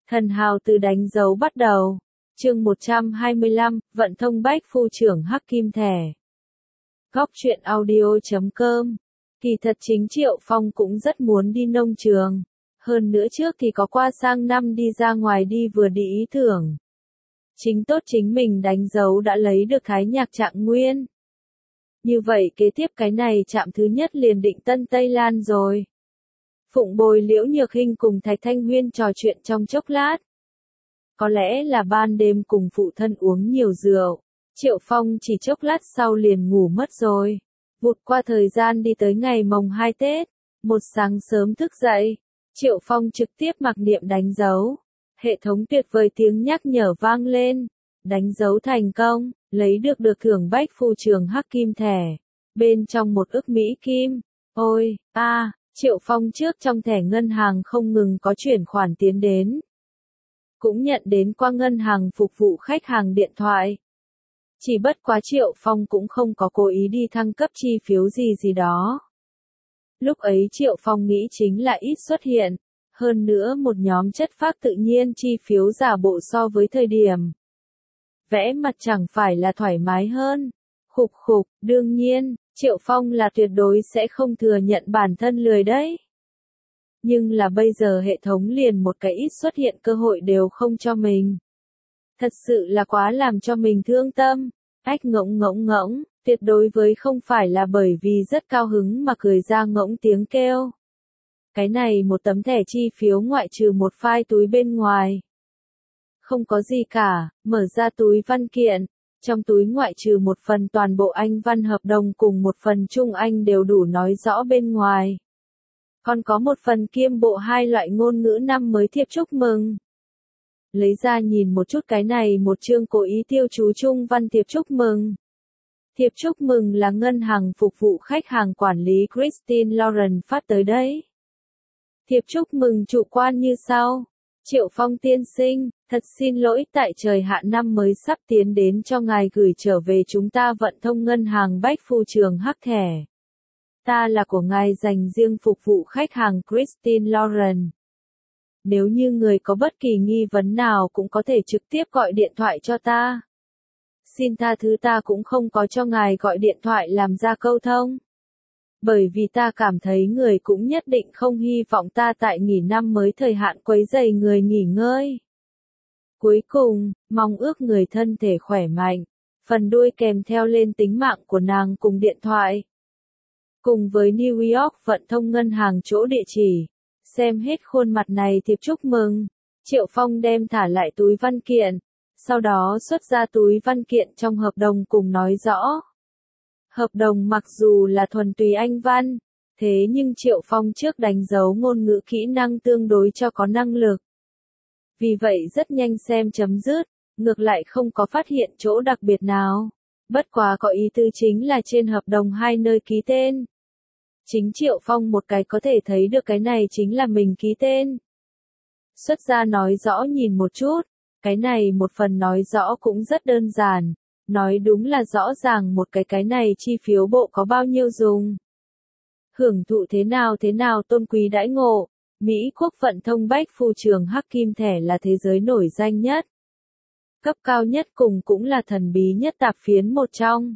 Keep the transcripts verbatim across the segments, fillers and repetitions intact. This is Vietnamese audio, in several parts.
Thần hào từ đánh dấu bắt đầu. Chương một trăm hai mươi lăm, vận thông bách phu trưởng hắc kim thẻ. Góc truyện audio chấm com. Kỳ thật chính Triệu Phong cũng rất muốn đi nông trường. Hơn nữa trước thì có qua sang năm đi ra ngoài đi vừa đi ý tưởng. Chính tốt chính mình đánh dấu đã lấy được Thái Nhạc Trạng Nguyên. Như vậy kế tiếp cái này chạm thứ nhất liền định Tân Tây Lan rồi. Phụng Bồi Liễu Nhược Hinh cùng Thạch Thanh Huyên trò chuyện trong chốc lát. Có lẽ là ban đêm cùng phụ thân uống nhiều rượu, Triệu Phong chỉ chốc lát sau liền ngủ mất rồi. Vụt qua thời gian đi tới ngày mồng hai Tết, một sáng sớm thức dậy, Triệu Phong trực tiếp mặc niệm đánh dấu. Hệ thống tuyệt vời tiếng nhắc nhở vang lên, đánh dấu thành công, lấy được được thưởng bách phu trường hắc kim thẻ, bên trong một ức Mỹ kim. Ôi, a, à, Triệu Phong trước trong thẻ ngân hàng không ngừng có chuyển khoản tiến đến. Cũng nhận đến qua ngân hàng phục vụ khách hàng điện thoại. Chỉ bất quá Triệu Phong cũng không có cố ý đi thăng cấp chi phiếu gì gì đó. Lúc ấy Triệu Phong nghĩ chính là ít xuất hiện, hơn nữa một nhóm chất phác tự nhiên chi phiếu giả bộ so với thời điểm. Vẽ mặt chẳng phải là thoải mái hơn. Khục khục, đương nhiên, Triệu Phong là tuyệt đối sẽ không thừa nhận bản thân lười đấy. Nhưng là bây giờ hệ thống liền một cái ít xuất hiện cơ hội đều không cho mình. Thật sự là quá làm cho mình thương tâm. Ách ngỗng ngỗng ngỗng, tuyệt đối với không phải là bởi vì rất cao hứng mà cười ra ngỗng tiếng kêu. Cái này một tấm thẻ chi phiếu ngoại trừ một file túi bên ngoài. Không có gì cả, mở ra túi văn kiện. Trong túi ngoại trừ một phần toàn bộ Anh văn hợp đồng cùng một phần Trung Anh đều đủ nói rõ bên ngoài. Còn có một phần kiêm bộ hai loại ngôn ngữ năm mới thiệp chúc mừng. Lấy ra nhìn một chút cái này một chương cố ý tiêu chú Trung văn thiệp chúc mừng. Thiệp chúc mừng là ngân hàng phục vụ khách hàng quản lý Christine Lauren phát tới đấy. Thiệp chúc mừng chủ quan như sau. Triệu Phong tiên sinh, thật xin lỗi tại trời hạn năm mới sắp tiến đến cho ngài gửi trở về chúng ta vận thông ngân hàng bách phu trường hắc thẻ. Ta là của ngài dành riêng phục vụ khách hàng Christine Lauren. Nếu như người có bất kỳ nghi vấn nào cũng có thể trực tiếp gọi điện thoại cho ta. Xin tha thứ ta cũng không có cho ngài gọi điện thoại làm ra câu thông. Bởi vì ta cảm thấy người cũng nhất định không hy vọng ta tại nghỉ năm mới thời hạn quấy rầy người nghỉ ngơi. Cuối cùng, mong ước người thân thể khỏe mạnh. Phần đuôi kèm theo lên tính mạng của nàng cùng điện thoại. Cùng với New York vận thông ngân hàng chỗ địa chỉ. Xem hết khuôn mặt này thiệp chúc mừng. Triệu Phong đem thả lại túi văn kiện. Sau đó xuất ra túi văn kiện trong hợp đồng cùng nói rõ. Hợp đồng mặc dù là thuần túy Anh văn, thế nhưng Triệu Phong trước đánh dấu ngôn ngữ kỹ năng tương đối cho có năng lực. Vì vậy rất nhanh xem chấm dứt, ngược lại không có phát hiện chỗ đặc biệt nào. Bất quá có ý tứ chính là trên hợp đồng hai nơi ký tên. Chính Triệu Phong một cái có thể thấy được cái này chính là mình ký tên. Xuất ra nói rõ nhìn một chút, cái này một phần nói rõ cũng rất đơn giản. Nói đúng là rõ ràng một cái cái này chi phiếu bộ có bao nhiêu dùng. Hưởng thụ thế nào thế nào tôn quý đãi ngộ. Mỹ quốc vận thông bách phu trường hắc kim thẻ là thế giới nổi danh nhất. Cấp cao nhất cùng cũng là thần bí nhất tạp phiến một trong.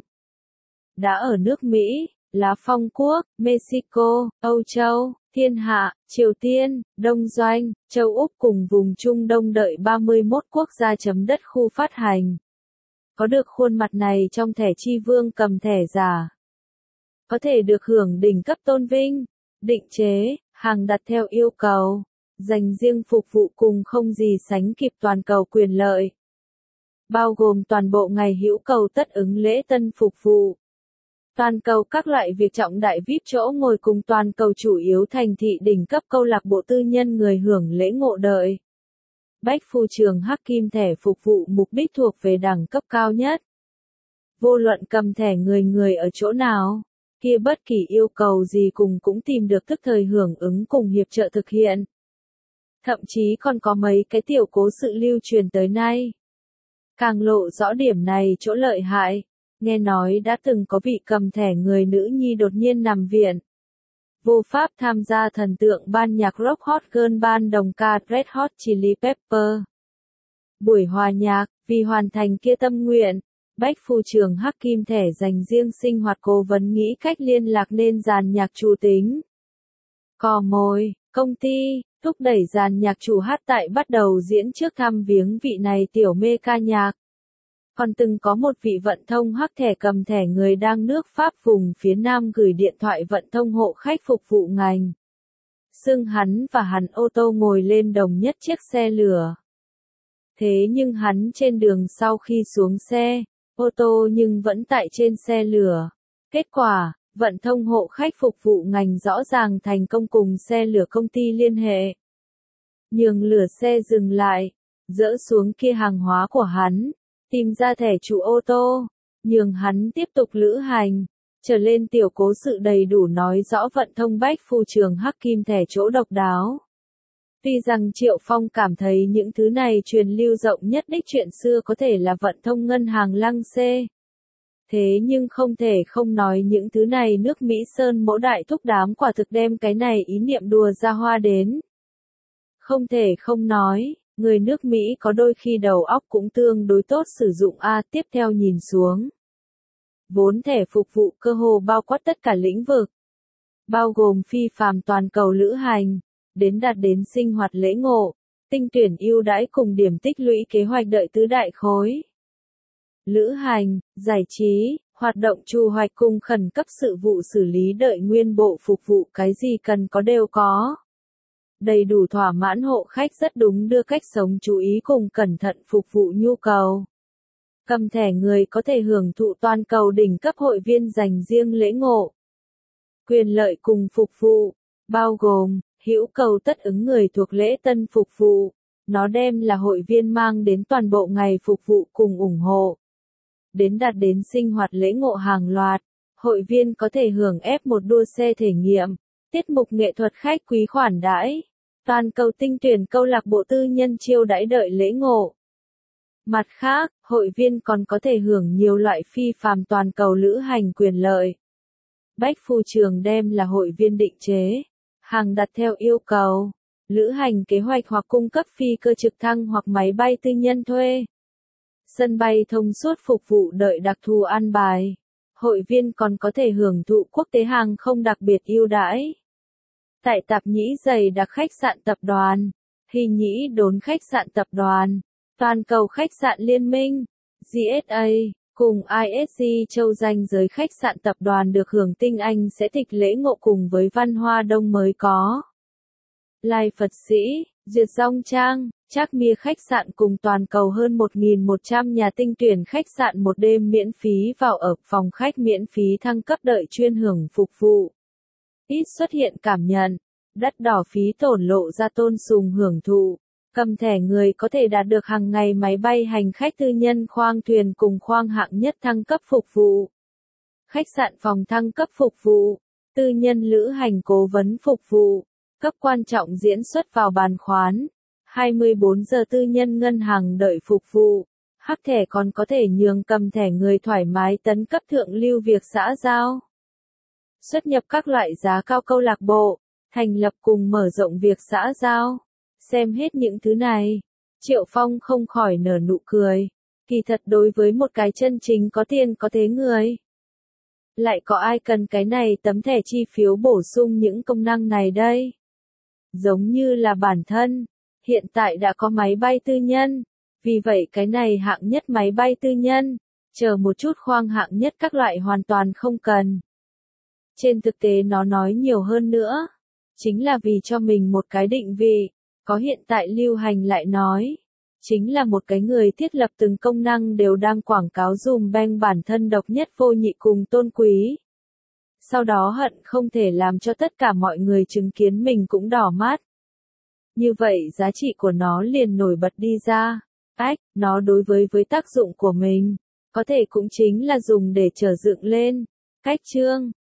Đã ở nước Mỹ, Lá Phong Quốc, Mexico, Âu Châu, Thiên Hạ, Triều Tiên, Đông Doanh, Châu Úc cùng vùng Trung Đông đợi ba mươi mốt quốc gia chấm đất khu phát hành. Có được khuôn mặt này trong thẻ chi vương cầm thẻ giả. Có thể được hưởng đỉnh cấp tôn vinh, định chế, hàng đặt theo yêu cầu, dành riêng phục vụ cùng không gì sánh kịp toàn cầu quyền lợi. Bao gồm toàn bộ ngày hữu cầu tất ứng lễ tân phục vụ. Toàn cầu các loại việc trọng đại vi ai pi chỗ ngồi cùng toàn cầu chủ yếu thành thị đỉnh cấp câu lạc bộ tư nhân người hưởng lễ ngộ đợi. Bách phu trường hắc kim thẻ phục vụ mục đích thuộc về đẳng cấp cao nhất. Vô luận cầm thẻ người người ở chỗ nào, kia bất kỳ yêu cầu gì cùng cũng tìm được tức thời hưởng ứng cùng hiệp trợ thực hiện. Thậm chí còn có mấy cái tiểu cố sự lưu truyền tới nay. Càng lộ rõ điểm này chỗ lợi hại, nghe nói đã từng có vị cầm thẻ người nữ nhi đột nhiên nằm viện. vô pháp tham gia thần tượng ban nhạc rock hot girl band đồng ca Red Hot Chili Pepper. Buổi hòa nhạc, vì hoàn thành kia tâm nguyện, Bách Phu Trường Hắc Kim Thẻ dành riêng sinh hoạt cố vấn nghĩ cách liên lạc nên dàn nhạc chủ tính. Cò mồi, công ty, thúc đẩy dàn nhạc chủ hát tại bắt đầu diễn trước thăm viếng vị này tiểu mê ca nhạc. Còn từng có một vị vận thông hắc thẻ cầm thẻ người đang nước Pháp vùng phía Nam gửi điện thoại vận thông hộ khách phục vụ ngành. Xưng hắn và hắn ô tô ngồi lên đồng nhất chiếc xe lửa. Thế nhưng hắn trên đường sau khi xuống xe, ô tô nhưng vẫn tại trên xe lửa. Kết quả, vận thông hộ khách phục vụ ngành rõ ràng thành công cùng xe lửa công ty liên hệ. Nhường lửa xe dừng lại, dỡ xuống kia hàng hóa của hắn, tìm ra thẻ chủ ô tô, nhường hắn tiếp tục lữ hành, trở lên tiểu cố sự đầy đủ nói rõ vận thông Bách Phu Trường Hắc Kim Thẻ chỗ độc đáo. Tuy rằng Triệu Phong cảm thấy những thứ này truyền lưu rộng nhất đích chuyện xưa có thể là vận thông ngân hàng Lăng Xê. Thế nhưng không thể không nói những thứ này nước Mỹ Sơn mỗ đại thúc đám quả thực đem cái này ý niệm đùa ra hoa đến. Không thể không nói, người nước Mỹ có đôi khi đầu óc cũng tương đối tốt sử dụng A. Tiếp theo nhìn xuống. Vốn thẻ phục vụ cơ hồ bao quát tất cả lĩnh vực. Bao gồm phi phàm toàn cầu lữ hành, đến đạt đến sinh hoạt lễ ngộ, tinh tuyển ưu đãi cùng điểm tích lũy kế hoạch đợi tứ đại khối. Lữ hành, giải trí, hoạt động chu hoạch cùng khẩn cấp sự vụ xử lý đợi nguyên bộ phục vụ cái gì cần có đều có. Đầy đủ thỏa mãn hộ khách rất đúng đưa cách sống chú ý cùng cẩn thận phục vụ nhu cầu. Cầm thẻ người có thể hưởng thụ toàn cầu đỉnh cấp hội viên dành riêng lễ ngộ. Quyền lợi cùng phục vụ, bao gồm, hữu cầu tất ứng người thuộc lễ tân phục vụ. Nó đem là hội viên mang đến toàn bộ ngày phục vụ cùng ủng hộ. Đến đạt đến sinh hoạt lễ ngộ hàng loạt, hội viên có thể hưởng ép một đua xe thể nghiệm, tiết mục nghệ thuật khách quý khoản đãi, toàn cầu tinh tuyển câu lạc bộ tư nhân chiêu đãi đợi lễ ngộ. Mặt khác, hội viên còn có thể hưởng nhiều loại phi phàm toàn cầu lữ hành quyền lợi. Bách Phu Trường đem là hội viên định chế, hàng đặt theo yêu cầu, lữ hành kế hoạch hoặc cung cấp phi cơ trực thăng hoặc máy bay tư nhân thuê. Sân bay thông suốt phục vụ đợi đặc thù an bài. Hội viên còn có thể hưởng thụ quốc tế hàng không đặc biệt ưu đãi. Tại Tạp Nhĩ Dày đặc khách sạn tập đoàn, Hy Nhĩ Đốn khách sạn tập đoàn, toàn cầu khách sạn liên minh, giê ét a, cùng i ét giê châu danh giới khách sạn tập đoàn được hưởng tinh anh sẽ thịt lễ ngộ cùng với văn hoa đông mới có. Lai Phật Sĩ, Duyệt Dong Trang, Trác Mia khách sạn cùng toàn cầu hơn một nghìn một trăm nhà tinh tuyển khách sạn một đêm miễn phí vào ở phòng khách miễn phí thăng cấp đợi chuyên hưởng phục vụ. Ít xuất hiện cảm nhận, đắt đỏ phí tổn lộ ra tôn sùng hưởng thụ. Cầm thẻ người có thể đạt được hàng ngày máy bay hành khách tư nhân khoang thuyền cùng khoang hạng nhất thăng cấp phục vụ. Khách sạn phòng thăng cấp phục vụ, tư nhân lữ hành cố vấn phục vụ, cấp quan trọng diễn xuất vào bàn khoán, hai mươi bốn giờ tư nhân ngân hàng đợi phục vụ. Hắc thẻ còn có thể nhường cầm thẻ người thoải mái tấn cấp thượng lưu việc xã giao. Xuất nhập các loại giá cao câu lạc bộ, thành lập cùng mở rộng việc xã giao. Xem hết những thứ này, Triệu Phong không khỏi nở nụ cười. Kỳ thật đối với một cái chân chính có tiền có thế người, lại có ai cần cái này tấm thẻ chi phiếu bổ sung những công năng này đây? Giống như là bản thân, hiện tại đã có máy bay tư nhân, vì vậy cái này hạng nhất máy bay tư nhân, chờ một chút khoang hạng nhất các loại hoàn toàn không cần. Trên thực tế nó nói nhiều hơn nữa, chính là vì cho mình một cái định vị. Có hiện tại lưu hành lại nói, chính là một cái người thiết lập từng công năng đều đang quảng cáo dùm beng bản thân độc nhất vô nhị cùng tôn quý. Sau đó hận không thể làm cho tất cả mọi người chứng kiến mình cũng đỏ mắt. Như vậy giá trị của nó liền nổi bật đi ra. Ách, nó đối với với tác dụng của mình, có thể cũng chính là dùng để trở dựng lên, cách trương,